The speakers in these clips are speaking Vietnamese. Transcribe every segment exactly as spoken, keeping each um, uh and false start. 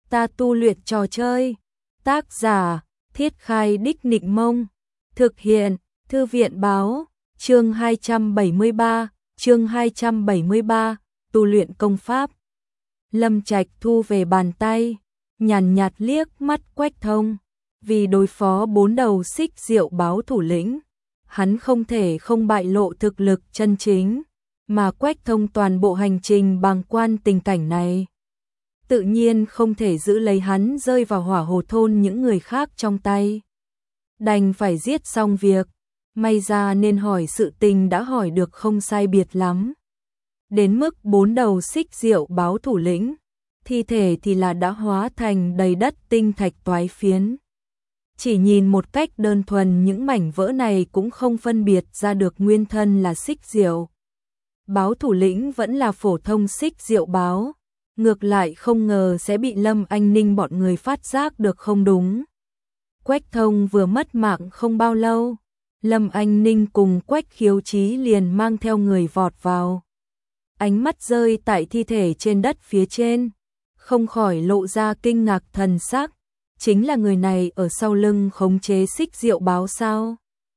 Ta tu luyện trò chơi. Tác giả, Thiết Khai Đích Nịnh Mông. Thực hiện, Thư viện Báo. Chương hai trăm bảy mươi ba, chương hai trăm bảy mươi ba, tu luyện công pháp. Lâm Trạch thu về bàn tay, nhàn nhạt liếc mắt Quách Thông. Vì đối phó bốn đầu xích diệu báo thủ lĩnh, hắn không thể không bại lộ thực lực chân chính, mà Quách Thông toàn bộ hành trình bàng quan tình cảnh này. Tự nhiên không thể giữ lấy hắn rơi vào hỏa hồ thôn những người khác trong tay. Đành phải giết xong việc, may ra nên hỏi sự tình đã hỏi được không sai biệt lắm. Đến mức bốn đầu xích diệu báo thủ lĩnh, thi thể thì là đã hóa thành đầy đất tinh thạch toái phiến. Chỉ nhìn một cách đơn thuần những mảnh vỡ này cũng không phân biệt ra được nguyên thân là xích diệu báo thủ lĩnh vẫn là phổ thông xích diệu báo. Ngược lại không ngờ sẽ bị Lâm Anh Ninh bọn người phát giác được không đúng. Quách Thông vừa mất mạng không bao lâu, Lâm Anh Ninh cùng Quách Khiếu Chí liền mang theo người vọt vào. Ánh mắt rơi tại thi thể trên đất phía trên, không khỏi lộ ra kinh ngạc thần sắc. Chính là người này ở sau lưng khống chế xích diệu báo sao?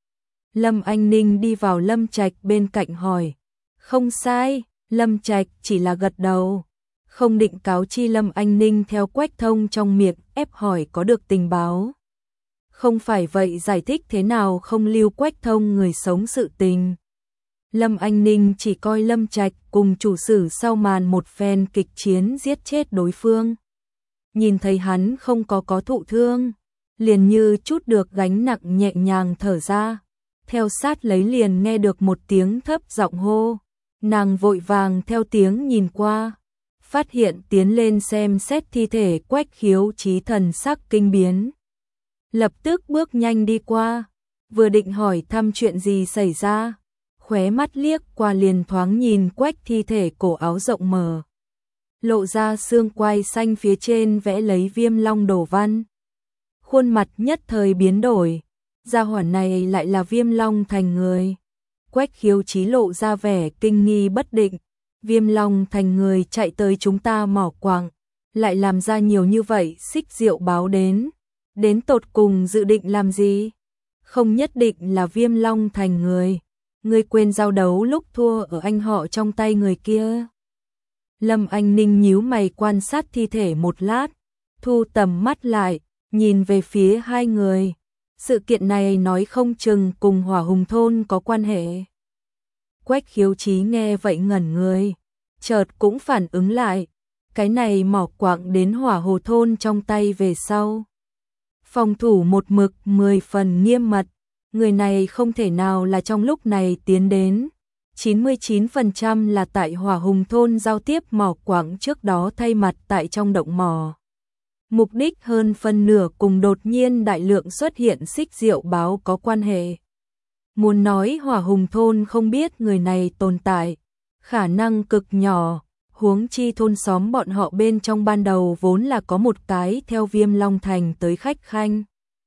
Lâm Anh Ninh đi vào Lâm Trạch bên cạnh hỏi. Không sai, Lâm Trạch chỉ là gật đầu. Không định cáo chi Lâm Anh Ninh theo Quách Thông trong miệng ép hỏi có được tình báo. Không phải vậy giải thích thế nào không lưu Quách Thông người sống sự tình. Lâm Anh Ninh chỉ coi Lâm Trạch cùng chủ sử sau màn một phen kịch chiến giết chết đối phương. Nhìn thấy hắn không có có thụ thương, liền như chút được gánh nặng nhẹ nhàng thở ra. Theo sát lấy liền nghe được một tiếng thấp giọng hô. Nàng vội vàng theo tiếng nhìn qua, phát hiện tiến lên xem xét thi thể Quách Khiếu Chí thần sắc kinh biến. Lập tức bước nhanh đi qua, vừa định hỏi thăm chuyện gì xảy ra, khóe mắt liếc qua liền thoáng nhìn Quách thi thể cổ áo rộng mở. Lộ ra xương quai xanh phía trên vẽ lấy viêm long đồ văn. Khuôn mặt nhất thời biến đổi, gia hỏa này lại là viêm long thành người. Quách Khiếu Chí lộ ra vẻ kinh nghi bất định. Viêm long thành người chạy tới chúng ta mỏ quặng, lại làm ra nhiều như vậy xích diệu báo đến. Đến tột cùng dự định làm gì? Không nhất định là viêm long thành người. Ngươi quên giao đấu lúc thua ở anh họ trong tay người kia. Lâm Anh Ninh nhíu mày quan sát thi thể một lát, thu tầm mắt lại, nhìn về phía hai người. Sự kiện này nói không chừng cùng Hỏa Hùng Thôn có quan hệ. Quách Khiếu Chí nghe vậy ngẩn người, chợt cũng phản ứng lại, cái này mỏ quặng đến Hỏa Hồ Thôn trong tay về sau. Phòng thủ một mực mười phần nghiêm mật, người này không thể nào là trong lúc này tiến đến. chín mươi chín phần trăm là tại Hỏa Hùng Thôn giao tiếp mỏ quặng trước đó thay mặt tại trong động mỏ. Mục đích hơn phân nửa cùng đột nhiên đại lượng xuất hiện xích diệu báo có quan hệ. Muốn nói Hỏa Hùng Thôn không biết người này tồn tại, khả năng cực nhỏ, huống chi thôn xóm bọn họ bên trong ban đầu vốn là có một cái theo Viêm Long Thành tới khách khanh.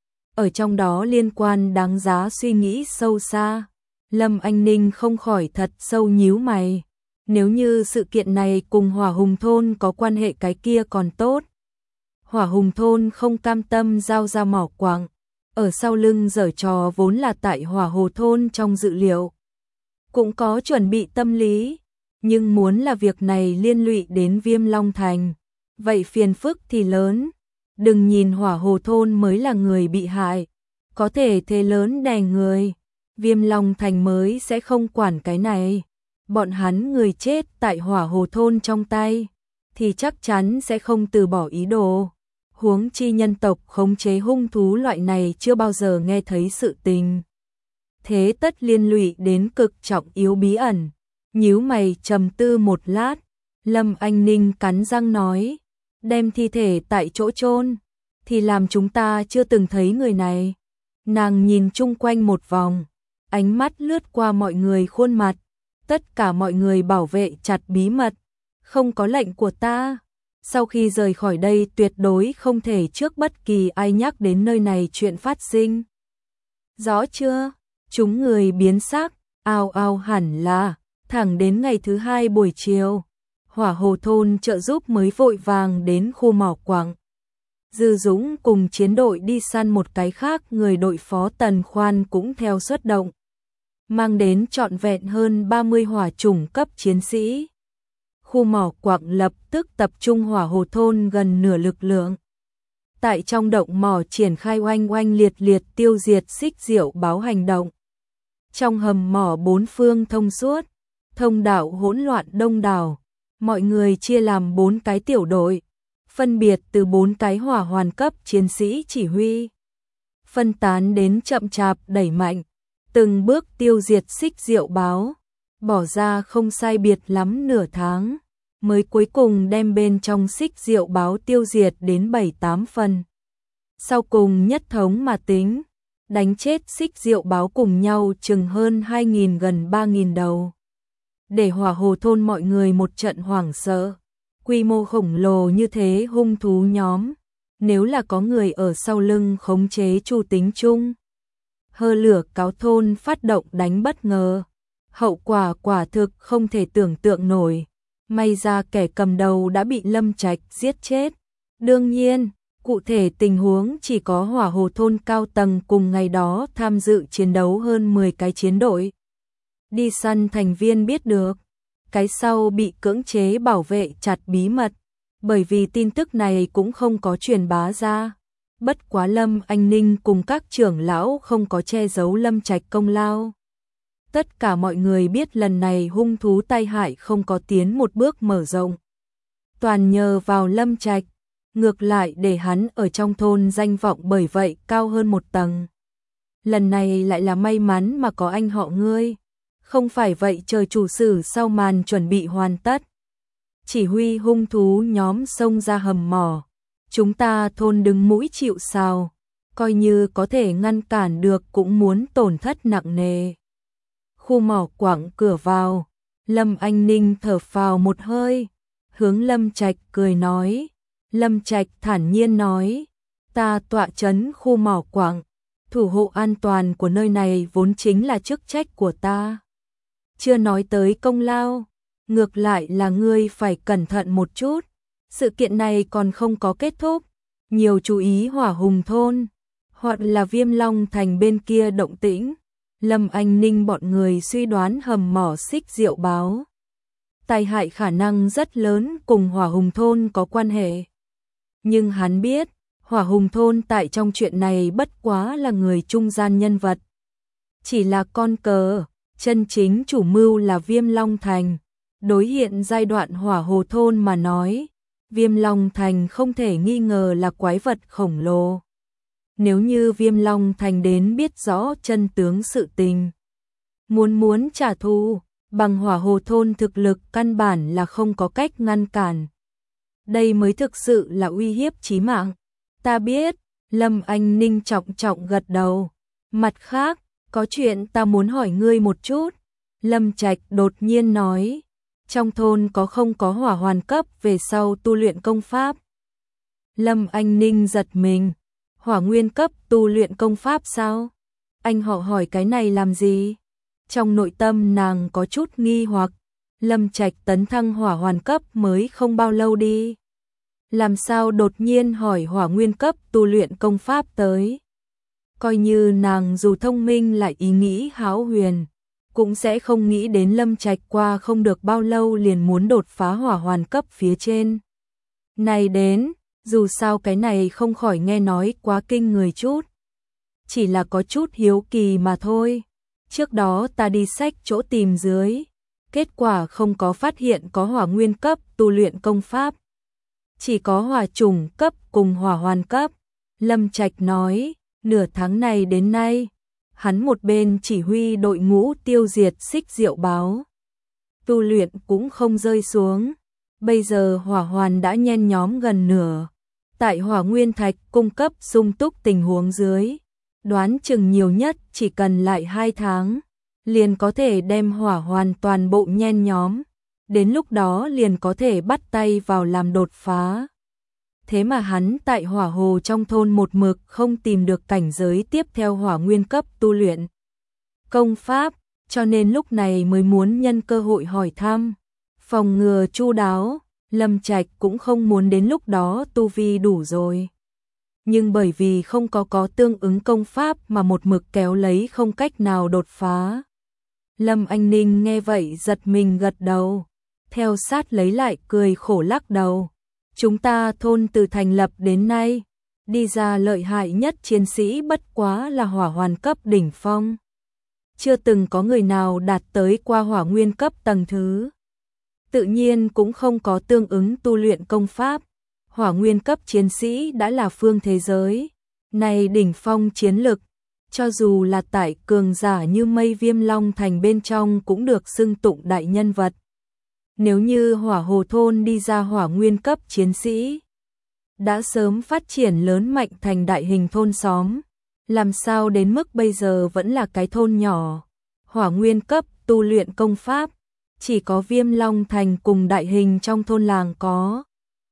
Ở trong đó liên quan đáng giá suy nghĩ sâu xa. Lâm Anh Ninh không khỏi thật sâu nhíu mày. Nếu như sự kiện này cùng Hỏa Hùng Thôn có quan hệ cái kia còn tốt. Hỏa Hùng Thôn không cam tâm giao ra mỏ quặng, ở sau lưng giở trò vốn là tại Hỏa Hồ Thôn trong dự liệu. Cũng có chuẩn bị tâm lý, nhưng muốn là việc này liên lụy đến Viêm Long Thành, vậy phiền phức thì lớn. Đừng nhìn Hỏa Hồ Thôn mới là người bị hại, có thể thế lớn đè người. Viêm Long Thành mới sẽ không quản cái này. Bọn hắn người chết tại Hỏa Hồ Thôn trong tay, thì chắc chắn sẽ không từ bỏ ý đồ. Huống chi nhân tộc khống chế hung thú loại này chưa bao giờ nghe thấy sự tình. Thế tất liên lụy đến cực trọng yếu bí ẩn. Nhíu mày trầm tư một lát, Lâm Anh Ninh cắn răng nói, đem thi thể tại chỗ chôn thì làm chúng ta chưa từng thấy người này. Nàng nhìn chung quanh một vòng, ánh mắt lướt qua mọi người khuôn mặt, tất cả mọi người bảo vệ chặt bí mật, không có lệnh của ta. Sau khi rời khỏi đây tuyệt đối không thể trước bất kỳ ai nhắc đến nơi này chuyện phát sinh. Rõ chưa? Chúng người biến sắc, ao ao hẳn là, thẳng đến ngày thứ hai buổi chiều, Hỏa Hồ Thôn trợ giúp mới vội vàng đến khu mỏ quặng, Dư Dũng cùng chiến đội đi săn một cái khác, người đội phó Tần Khoan cũng theo xuất động, mang đến trọn vẹn hơn ba mươi hỏa chủng cấp chiến sĩ. Khu mỏ quặng lập tức tập trung hỏa hồ thôn gần nửa lực lượng. Tại trong động mỏ triển khai oanh oanh liệt liệt tiêu diệt xích diệu báo hành động. Trong hầm mỏ bốn phương thông suốt, thông đạo hỗn loạn đông đảo, mọi người chia làm bốn cái tiểu đội, phân biệt từ bốn cái hỏa hoàn cấp chiến sĩ chỉ huy. Phân tán đến chậm chạp đẩy mạnh, từng bước tiêu diệt xích diệu báo, bỏ ra không sai biệt lắm nửa tháng, mới cuối cùng đem bên trong xích diệu báo tiêu diệt đến bảy tám phần. Sau cùng nhất thống mà tính, đánh chết xích diệu báo cùng nhau chừng hơn hai nghìn gần ba nghìn đầu. Để hỏa hồ thôn mọi người một trận hoảng sợ, quy mô khổng lồ như thế hung thú nhóm, nếu là có người ở sau lưng khống chế chu tính chung. Hơ lửa cáo thôn phát động đánh bất ngờ, hậu quả quả thực không thể tưởng tượng nổi. May ra kẻ cầm đầu đã bị Lâm Trạch giết chết. Đương nhiên, cụ thể tình huống chỉ có hỏa hồ thôn cao tầng cùng ngày đó tham dự chiến đấu hơn mười cái chiến đội đi săn thành viên biết được. Cái sau bị cưỡng chế bảo vệ chặt bí mật, bởi vì tin tức này cũng không có truyền bá ra. Bất quá Lâm Anh Ninh cùng các trưởng lão không có che giấu Lâm Trạch công lao. Tất cả mọi người biết lần này hung thú tai hại không có tiến một bước mở rộng. Toàn nhờ vào Lâm Trạch, ngược lại để hắn ở trong thôn danh vọng bởi vậy cao hơn một tầng. Lần này lại là may mắn mà có anh họ ngươi, không phải vậy trời chủ sử sau màn chuẩn bị hoàn tất. Chỉ huy hung thú nhóm xông ra hầm mỏ, chúng ta thôn đứng mũi chịu sào, coi như có thể ngăn cản được cũng muốn tổn thất nặng nề. Khu mỏ quặng cửa vào, Lâm Anh Ninh thở phào một hơi, hướng Lâm Trạch cười nói. Lâm Trạch thản nhiên nói, ta tọa trấn khu mỏ quặng, thủ hộ an toàn của nơi này vốn chính là chức trách của ta. Chưa nói tới công lao, ngược lại là ngươi phải cẩn thận một chút, sự kiện này còn không có kết thúc, nhiều chú ý hỏa hùng thôn, hoặc là Viêm Long thành bên kia động tĩnh. Lâm Anh Ninh bọn người suy đoán hầm mỏ xích diệu báo tai hại khả năng rất lớn cùng hỏa hùng thôn có quan hệ. Nhưng hắn biết, hỏa hùng thôn tại trong chuyện này bất quá là người trung gian nhân vật. Chỉ là con cờ, chân chính chủ mưu là Viêm Long thành. Đối hiện giai đoạn hỏa hồ thôn mà nói, Viêm Long thành không thể nghi ngờ là quái vật khổng lồ. Nếu như Viêm Long thành đến biết rõ chân tướng sự tình, muốn muốn trả thù, bằng hỏa hồ thôn thực lực căn bản là không có cách ngăn cản. Đây mới thực sự là uy hiếp chí mạng. Ta biết, Lâm Anh Ninh trọng trọng gật đầu. Mặt khác, có chuyện ta muốn hỏi ngươi một chút. Lâm Trạch đột nhiên nói, trong thôn có không có hỏa hoàn cấp về sau tu luyện công pháp? Lâm Anh Ninh giật mình, hỏa nguyên cấp tu luyện công pháp sao? Anh họ hỏi cái này làm gì? Trong nội tâm nàng có chút nghi hoặc, Lâm Trạch tấn thăng hỏa hoàn cấp mới không bao lâu đi. Làm sao đột nhiên hỏi hỏa nguyên cấp tu luyện công pháp tới? Coi như nàng dù thông minh lại ý nghĩ hão huyền, cũng sẽ không nghĩ đến Lâm Trạch qua không được bao lâu liền muốn đột phá hỏa hoàn cấp phía trên. Này đến, dù sao cái này không khỏi nghe nói quá kinh người chút. Chỉ là có chút hiếu kỳ mà thôi. Trước đó ta đi sách chỗ tìm dưới, kết quả không có phát hiện có hỏa nguyên cấp tu luyện công pháp. Chỉ có hỏa trùng cấp cùng hỏa hoàn cấp. Lâm Trạch nói, nửa tháng này đến nay, hắn một bên chỉ huy đội ngũ tiêu diệt xích diệu báo. Tu luyện cũng không rơi xuống. Bây giờ hỏa hoàn đã nhen nhóm gần nửa. Tại hỏa nguyên thạch cung cấp sung túc tình huống dưới, đoán chừng nhiều nhất chỉ cần lại hai tháng, liền có thể đem hỏa hoàn toàn bộ nhen nhóm. Đến lúc đó liền có thể bắt tay vào làm đột phá. Thế mà hắn tại hỏa hồ trong thôn một mực không tìm được cảnh giới tiếp theo hỏa nguyên cấp tu luyện công pháp, cho nên lúc này mới muốn nhân cơ hội hỏi thăm. Phòng ngừa chu đáo, Lâm Trạch cũng không muốn đến lúc đó tu vi đủ rồi. nhưng bởi vì không có có tương ứng công pháp mà một mực kéo lấy không cách nào đột phá. Lâm Anh Ninh nghe vậy giật mình gật đầu, theo sát lấy lại cười khổ lắc đầu. Chúng ta thôn từ thành lập đến nay, đi ra lợi hại nhất chiến sĩ bất quá là hỏa hoàn cấp đỉnh phong. Chưa từng có người nào đạt tới qua hỏa nguyên cấp tầng thứ. Tự nhiên cũng không có tương ứng tu luyện công pháp. Hỏa nguyên cấp chiến sĩ đã là phương thế giới này đỉnh phong chiến lực, cho dù là tại cường giả như Mây Viêm Long Thành bên trong cũng được xưng tụng đại nhân vật. Nếu như Hỏa Hồ thôn đi ra hỏa nguyên cấp chiến sĩ, đã sớm phát triển lớn mạnh thành đại hình thôn xóm, làm sao đến mức bây giờ vẫn là cái thôn nhỏ. Hỏa nguyên cấp tu luyện công pháp, chỉ có Viêm Long Thành cùng đại hình trong thôn làng có.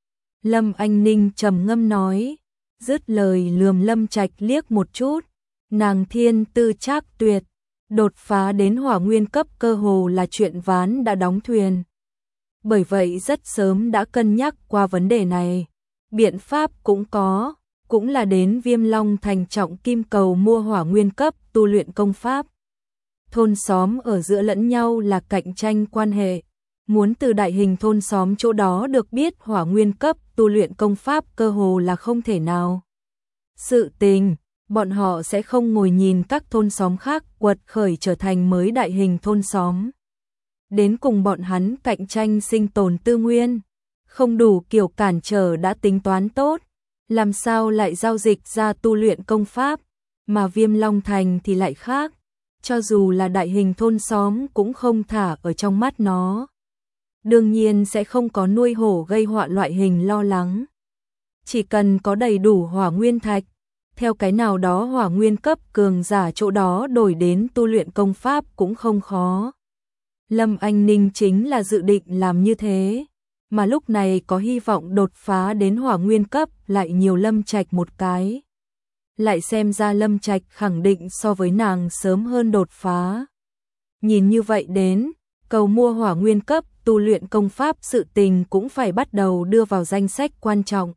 Lâm Anh Ninh trầm ngâm nói, dứt lời lườm Lâm Trạch liếc một chút, nàng thiên tư trác tuyệt, đột phá đến hỏa nguyên cấp cơ hồ là chuyện ván đã đóng thuyền. Bởi vậy rất sớm đã cân nhắc qua vấn đề này, biện pháp cũng có, cũng là đến Viêm Long Thành trọng kim cầu mua hỏa nguyên cấp tu luyện công pháp. Thôn xóm ở giữa lẫn nhau là cạnh tranh quan hệ, muốn từ đại hình thôn xóm chỗ đó được biết hỏa nguyên cấp tu luyện công pháp cơ hồ là không thể nào. Sự tình, bọn họ sẽ không ngồi nhìn các thôn xóm khác quật khởi trở thành mới đại hình thôn xóm. Đến cùng bọn hắn cạnh tranh sinh tồn tư nguyên, không đủ kiểu cản trở đã tính toán tốt, làm sao lại giao dịch ra tu luyện công pháp, mà Viêm Long Thành thì lại khác, cho dù là đại hình thôn xóm cũng không thả ở trong mắt nó. Đương nhiên sẽ không có nuôi hổ gây họa loại hình lo lắng. Chỉ cần có đầy đủ hỏa nguyên thạch, theo cái nào đó hỏa nguyên cấp cường giả chỗ đó đổi đến tu luyện công pháp cũng không khó. Lâm Anh Ninh chính là dự định làm như thế, mà lúc này có hy vọng đột phá đến hỏa nguyên cấp lại nhiều Lâm Trạch một cái. Lại xem ra Lâm Trạch khẳng định so với nàng sớm hơn đột phá. Nhìn như vậy đến, cầu mua hỏa nguyên cấp tu luyện công pháp sự tình cũng phải bắt đầu đưa vào danh sách quan trọng.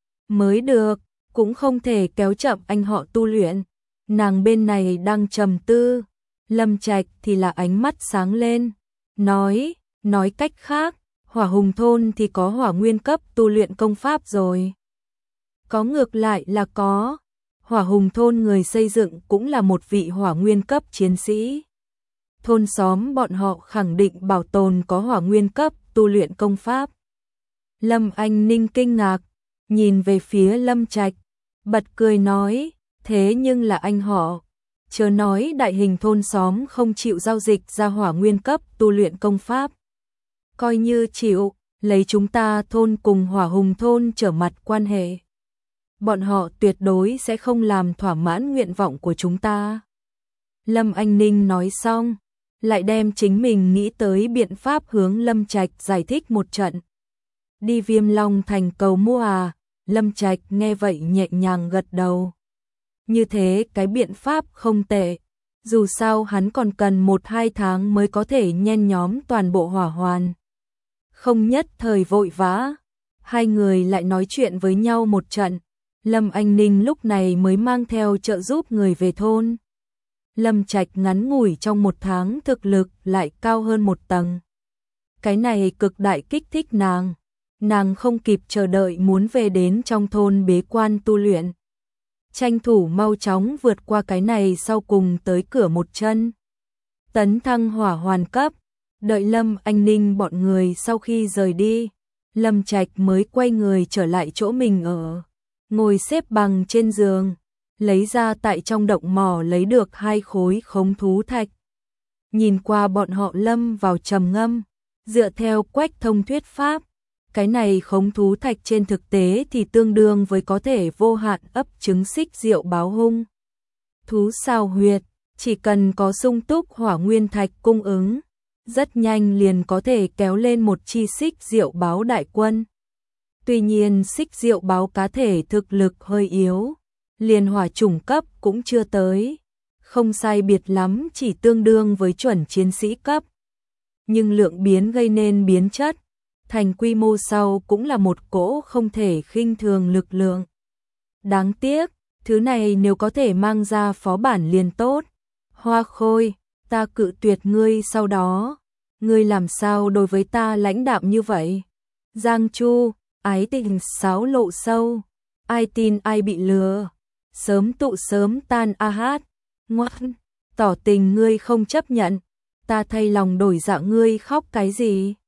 Mới được, cũng không thể kéo chậm anh họ tu luyện. Nàng bên này đang trầm tư, Lâm Trạch thì là ánh mắt sáng lên, nói, nói cách khác, Hỏa Hùng thôn thì có hỏa nguyên cấp tu luyện công pháp rồi. Có ngược lại là có, Hỏa Hùng thôn người xây dựng cũng là một vị hỏa nguyên cấp chiến sĩ. Thôn xóm bọn họ khẳng định bảo tồn có hỏa nguyên cấp tu luyện công pháp. Lâm Anh Ninh kinh ngạc, nhìn về phía Lâm Trạch, bật cười nói, thế nhưng là anh họ, chớ nói đại hình thôn xóm không chịu giao dịch ra hỏa nguyên cấp tu luyện công pháp. Coi như chịu, lấy chúng ta thôn cùng Hỏa Hùng thôn trở mặt quan hệ, bọn họ tuyệt đối sẽ không làm thỏa mãn nguyện vọng của chúng ta. Lâm Anh Ninh nói xong, lại đem chính mình nghĩ tới biện pháp hướng Lâm Trạch giải thích một trận. Đi Viêm Long Thành cầu mua à? Lâm Trạch nghe vậy nhẹ nhàng gật đầu. Như thế cái biện pháp không tệ, dù sao hắn còn cần một hai tháng mới có thể nhen nhóm toàn bộ hỏa hoàn. Không nhất thời vội vã, hai người lại nói chuyện với nhau một trận. Lâm Anh Ninh lúc này mới mang theo trợ giúp người về thôn. Lâm Trạch ngắn ngủi trong một tháng thực lực lại cao hơn một tầng. Cái này cực đại kích thích nàng. Nàng không kịp chờ đợi muốn về đến trong thôn bế quan tu luyện. Tranh thủ mau chóng vượt qua cái này sau cùng tới cửa một chân. Tấn thăng hỏa hoàn cấp, đợi Lâm Anh Ninh bọn người sau khi rời đi, Lâm Trạch mới quay người trở lại chỗ mình ở. Ngồi xếp bằng trên giường, lấy ra tại trong động mỏ lấy được hai khối khống thú thạch. Nhìn qua bọn họ lâm vào trầm ngâm, dựa theo Quách Thông thuyết pháp, cái này khống thú thạch trên thực tế thì tương đương với có thể vô hạn ấp trứng xích diệu báo hung. Thú sao huyệt, chỉ cần có sung túc hỏa nguyên thạch cung ứng, rất nhanh liền có thể kéo lên một chi xích diệu báo đại quân. Tuy nhiên xích diệu báo cá thể thực lực hơi yếu, liền hỏa chủng cấp cũng chưa tới, không sai biệt lắm chỉ tương đương với chuẩn chiến sĩ cấp. Nhưng lượng biến gây nên biến chất, thành quy mô sau cũng là một cỗ không thể khinh thường lực lượng. Đáng tiếc, thứ này nếu có thể mang ra phó bản liền tốt. Hoa Khôi, ta cự tuyệt ngươi sau đó. Ngươi làm sao đối với ta lãnh đạm như vậy? Giang Chu, ái tình sáo lộ sâu. Ai tin ai bị lừa. Sớm tụ sớm tan a hát. Ngoan, tỏ tình ngươi không chấp nhận. Ta thay lòng đổi dạ ngươi khóc cái gì?